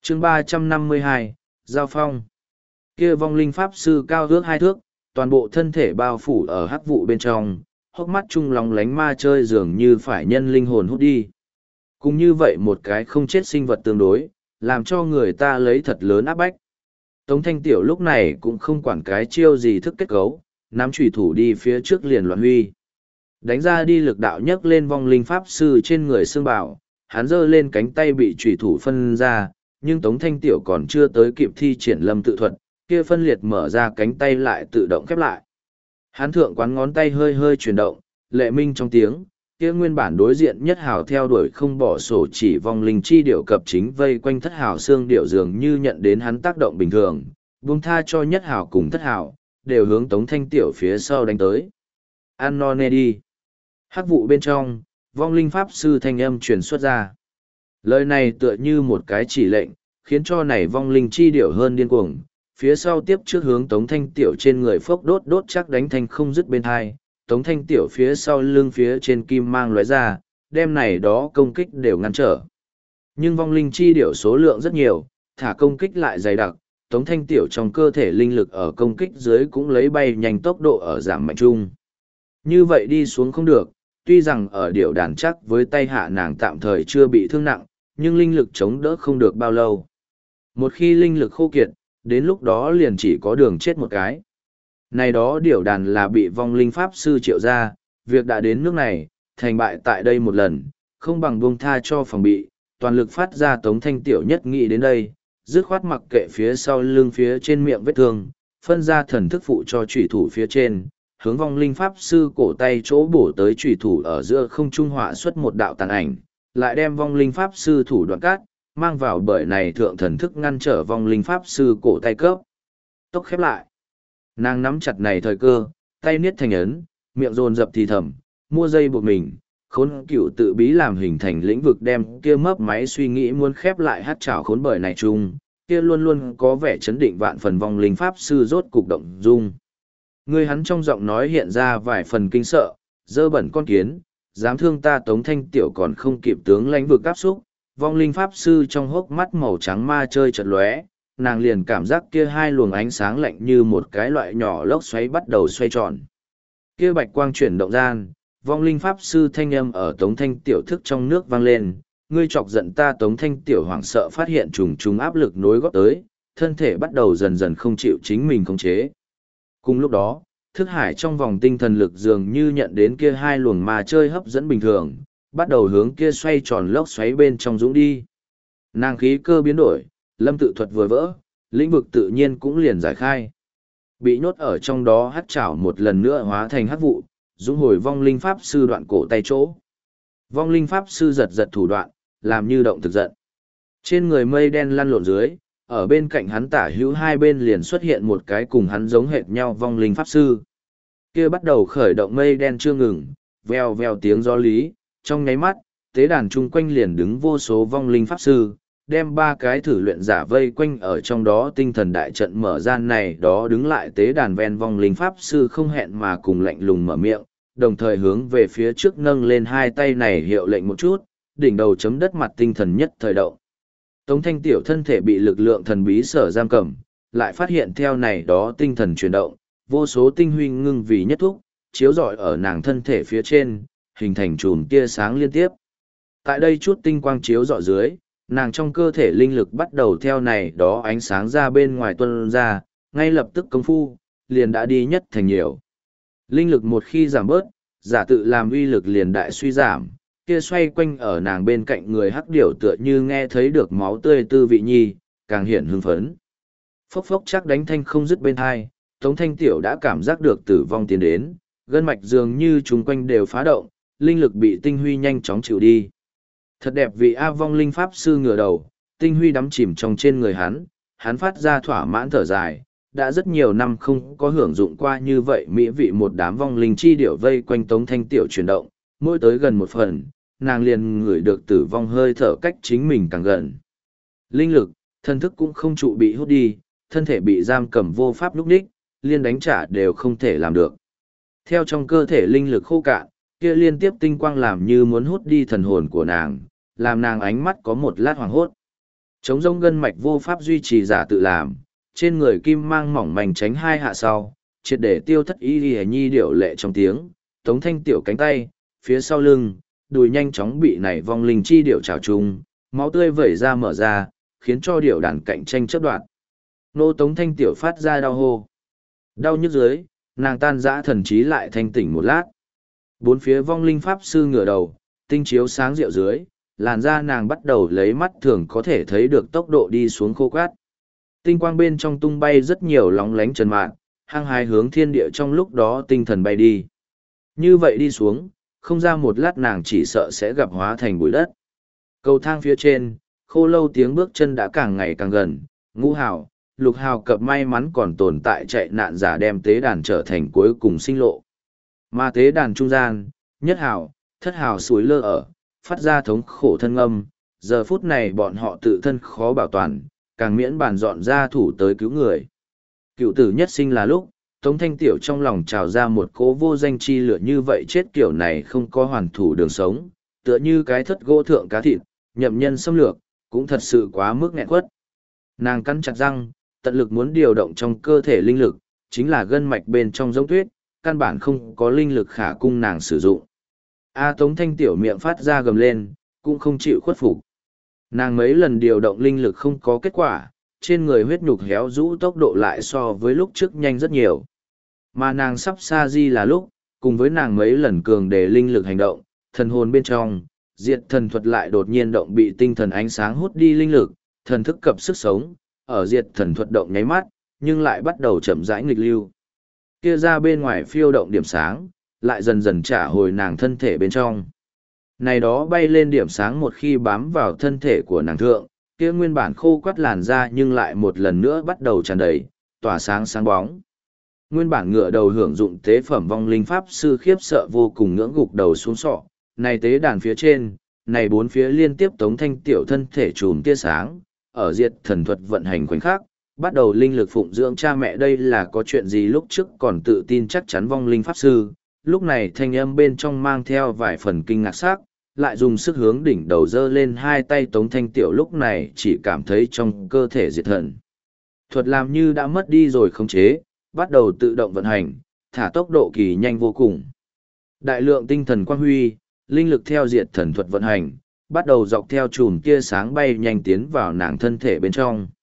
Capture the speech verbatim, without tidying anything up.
chương ba trăm năm mươi hai, Giao Phong. Kia vong linh pháp sư cao ước hai thước, toàn bộ thân thể bao phủ ở hắc vụ bên trong, hốc mắt trung lóng lánh ma chơi dường như phải nhân linh hồn hút đi. Cũng như vậy một cái không chết sinh vật tương đối, làm cho người ta lấy thật lớn áp bách. Tống Thanh Tiểu lúc này cũng không quản cái chiêu gì thức kết cấu, nắm chủy thủ đi phía trước liền loạn huy. Đánh ra đi lực đạo nhấc lên vong linh pháp sư trên người xương bảo, hắn giơ lên cánh tay bị chủy thủ phân ra, nhưng Tống Thanh Tiểu còn chưa tới kịp thi triển lâm tự thuật, kia phân liệt mở ra cánh tay lại tự động khép lại. Hắn thượng quán ngón tay hơi hơi chuyển động, lệ minh trong tiếng, kia nguyên bản đối diện nhất hào theo đuổi không bỏ sổ chỉ vong linh chi điểu cập chính vây quanh thất hào xương điểu dường như nhận đến hắn tác động bình thường, buông tha cho nhất hào cùng thất hào, đều hướng Tống Thanh Tiểu phía sau đánh tới. Ăn no nê đi. Hắc vụ bên trong, vong linh pháp sư thanh âm truyền xuất ra. Lời này tựa như một cái chỉ lệnh, khiến cho này vong linh chi điểu hơn điên cuồng, phía sau tiếp trước hướng Tống Thanh Tiểu trên người phốc đốt đốt chắc đánh thanh không dứt bên hai, Tống Thanh Tiểu phía sau lưng phía trên kim mang lóe ra, đem này đó công kích đều ngăn trở. Nhưng vong linh chi điểu số lượng rất nhiều, thả công kích lại dày đặc, Tống Thanh Tiểu trong cơ thể linh lực ở công kích dưới cũng lấy bay nhanh tốc độ ở giảm mạnh chung. Như vậy đi xuống không được, tuy rằng ở điểu đàn chắc với tay hạ nàng tạm thời chưa bị thương nặng, nhưng linh lực chống đỡ không được bao lâu. Một khi linh lực khô kiệt, đến lúc đó liền chỉ có đường chết một cái. Này đó điểu đàn là bị vong linh pháp sư triệu ra, việc đã đến nước này, thành bại tại đây một lần, không bằng buông tha cho phòng bị, toàn lực phát ra Tống Thanh Tiểu nhất nghĩ đến đây, dứt khoát mặc kệ phía sau lưng phía trên miệng vết thương, phân ra thần thức phụ cho chủy thủ phía trên, hướng vong linh pháp sư cổ tay chỗ bổ tới chủy thủ ở giữa không trung họa xuất một đạo tàn ảnh, lại đem vong linh pháp sư thủ đoạn cát, mang vào bởi này thượng thần thức ngăn trở vong linh pháp sư cổ tay cấp. Tốc khép lại. Nàng nắm chặt này thời cơ, tay niết thành ấn, miệng rồn dập thì thầm, mua dây buộc mình, khốn cựu tự bí làm hình thành lĩnh vực đem kia mấp máy suy nghĩ muốn khép lại hát trảo khốn bởi này chung, kia luôn luôn có vẻ chấn định vạn phần vong linh pháp sư rốt cục động dung. Người hắn trong giọng nói hiện ra vài phần kinh sợ, dơ bẩn con kiến, dám thương ta Tống Thanh Tiểu còn không kịp tướng lãnh vực áp xúc, vong linh pháp sư trong hốc mắt màu trắng ma chơi chật lóe, nàng liền cảm giác kia hai luồng ánh sáng lạnh như một cái loại nhỏ lốc xoáy bắt đầu xoay tròn. Kia bạch quang chuyển động gian, vong linh pháp sư thanh âm ở Tống Thanh Tiểu thức trong nước vang lên, ngươi chọc giận ta Tống Thanh Tiểu hoảng sợ phát hiện trùng trùng áp lực nối góp tới, thân thể bắt đầu dần dần không chịu chính mình khống chế. Cùng lúc đó, thức hải trong vòng tinh thần lực dường như nhận đến kia hai luồng ma chơi hấp dẫn bình thường, bắt đầu hướng kia xoay tròn lốc xoáy bên trong dũng đi. Nàng khí cơ biến đổi, lâm tự thuật vừa vỡ, lĩnh vực tự nhiên cũng liền giải khai. Bị nhốt ở trong đó hắt chảo một lần nữa hóa thành hắc vụ, dũng hồi vong linh pháp sư đoạn cổ tay chỗ. Vong linh pháp sư giật giật thủ đoạn, làm như động thực giận. Trên người mây đen lăn lộn dưới, ở bên cạnh hắn tả hữu hai bên liền xuất hiện một cái cùng hắn giống hệt nhau vong linh pháp sư. Kia bắt đầu khởi động mây đen chưa ngừng, veo veo tiếng gió lý, trong nháy mắt, tế đàn chung quanh liền đứng vô số vong linh pháp sư, đem ba cái thử luyện giả vây quanh ở trong đó tinh thần đại trận mở gian này đó đứng lại tế đàn ven vong linh pháp sư không hẹn mà cùng lạnh lùng mở miệng, đồng thời hướng về phía trước nâng lên hai tay này hiệu lệnh một chút, đỉnh đầu chấm đất mặt tinh thần nhất thời động. Tống Thanh Tiểu thân thể bị lực lượng thần bí sở giam cầm, lại phát hiện theo này đó tinh thần chuyển động, vô số tinh huy ngưng vì nhất thúc, chiếu rọi ở nàng thân thể phía trên, hình thành chùm tia sáng liên tiếp. Tại đây chút tinh quang chiếu rọi dưới, nàng trong cơ thể linh lực bắt đầu theo này đó ánh sáng ra bên ngoài tuôn ra, ngay lập tức công phu, liền đã đi nhất thành nhiều. Linh lực một khi giảm bớt, giả tự làm uy lực liền đại suy giảm, kia xoay quanh ở nàng bên cạnh người hắc điểu tựa như nghe thấy được máu tươi tư vị nhi, càng hiện hưng phấn. Phốc phốc chắc đánh thanh không dứt bên hai, Tống Thanh Tiểu đã cảm giác được tử vong tiến đến, gân mạch dường như chúng quanh đều phá động, linh lực bị tinh huy nhanh chóng chịu đi. Thật đẹp vị A vong linh pháp sư ngửa đầu, tinh huy đắm chìm trong trên người hắn, hắn phát ra thỏa mãn thở dài, đã rất nhiều năm không có hưởng dụng qua như vậy mỹ vị một đám vong linh chi điểu vây quanh Tống Thanh Tiểu chuyển động, mỗi tới gần một phần, nàng liền ngửi được tử vong hơi thở cách chính mình càng gần. Linh lực, thân thức cũng không trụ bị hút đi, thân thể bị giam cầm vô pháp lúc đích, liên đánh trả đều không thể làm được. Theo trong cơ thể linh lực khô cạn, kia liên tiếp tinh quang làm như muốn hút đi thần hồn của nàng, làm nàng ánh mắt có một lát hoàng hốt. Trống rỗng gân mạch vô pháp duy trì giả tự làm, trên người kim mang mỏng manh tránh hai hạ sau, triệt để tiêu thất y lìa nhi điệu lệ trong tiếng, Tống Thanh Tiểu cánh tay, phía sau lưng, đùi nhanh chóng bị nảy vong linh chi điệu trào trùng, máu tươi vẩy ra mở ra, khiến cho điệu đàn cạnh tranh chấp đoạn. Nô Tống Thanh Tiểu phát ra đau hô. Đau nhức dưới, nàng tan dã thần trí lại thanh tỉnh một lát. Bốn phía vong linh pháp sư ngửa đầu, tinh chiếu sáng rượu dưới, làn da nàng bắt đầu lấy mắt thường có thể thấy được tốc độ đi xuống khô cát. Tinh quang bên trong tung bay rất nhiều lóng lánh trần mạn, hăng hái hướng thiên địa trong lúc đó tinh thần bay đi. Như vậy đi xuống, không ra một lát nàng chỉ sợ sẽ gặp hóa thành bụi đất. Cầu thang phía trên, khô lâu tiếng bước chân đã càng ngày càng gần, ngũ hào, lục hào cập may mắn còn tồn tại chạy nạn giả đem tế đàn trở thành cuối cùng sinh lộ. Mà tế đàn trung gian, nhất hào, thất hào suối lơ ở, phát ra thống khổ thân âm, giờ phút này bọn họ tự thân khó bảo toàn, càng miễn bàn dọn ra thủ tới cứu người. Cựu tử nhất sinh là lúc, Tống Thanh Tiểu trong lòng trào ra một cố vô danh chi lửa, như vậy chết kiểu này không có hoàn thủ đường sống, tựa như cái thất gỗ thượng cá thịt, nhậm nhân xâm lược, cũng thật sự quá mức nghẹn quất. Nàng cắn chặt răng, tận lực muốn điều động trong cơ thể linh lực, chính là gân mạch bên trong giống tuyết, căn bản không có linh lực khả cung nàng sử dụng. A Tống Thanh Tiểu miệng phát ra gầm lên, cũng không chịu khuất phục. Nàng mấy lần điều động linh lực không có kết quả, trên người huyết nhục héo rũ tốc độ lại so với lúc trước nhanh rất nhiều. Mà nàng sắp xa di là lúc, cùng với nàng mấy lần cường để linh lực hành động, thần hồn bên trong, diệt thần thuật lại đột nhiên động bị tinh thần ánh sáng hút đi linh lực, thần thức cập sức sống, ở diệt thần thuật động nháy mắt, nhưng lại bắt đầu chậm rãi nghịch lưu. Kia ra bên ngoài phiêu động điểm sáng, lại dần dần trả hồi nàng thân thể bên trong. Này đó bay lên điểm sáng một khi bám vào thân thể của nàng thượng, kia nguyên bản khô quắt làn da nhưng lại một lần nữa bắt đầu tràn đầy, tỏa sáng sáng bóng. Nguyên bản ngựa đầu hưởng dụng tế phẩm vong linh pháp sư khiếp sợ vô cùng ngưỡng gục đầu xuống sọ, này tế đàn phía trên, này bốn phía liên tiếp Tống Thanh Tiểu thân thể trùm tia sáng, ở diệt thần thuật vận hành khoảnh khắc, bắt đầu linh lực phụng dưỡng cha mẹ. Đây là có chuyện gì lúc trước còn tự tin chắc chắn vong linh pháp sư, lúc này thanh âm bên trong mang theo vài phần kinh ngạc sắc, lại dùng sức hướng đỉnh đầu dơ lên hai tay. Tống Thanh Tiểu lúc này chỉ cảm thấy trong cơ thể diệt thần thuật làm như đã mất đi rồi khống chế, bắt đầu tự động vận hành, thả tốc độ kỳ nhanh vô cùng. Đại lượng tinh thần quang huy, linh lực theo diệt thần thuật vận hành, bắt đầu dọc theo chùm tia sáng bay nhanh tiến vào nàng thân thể bên trong.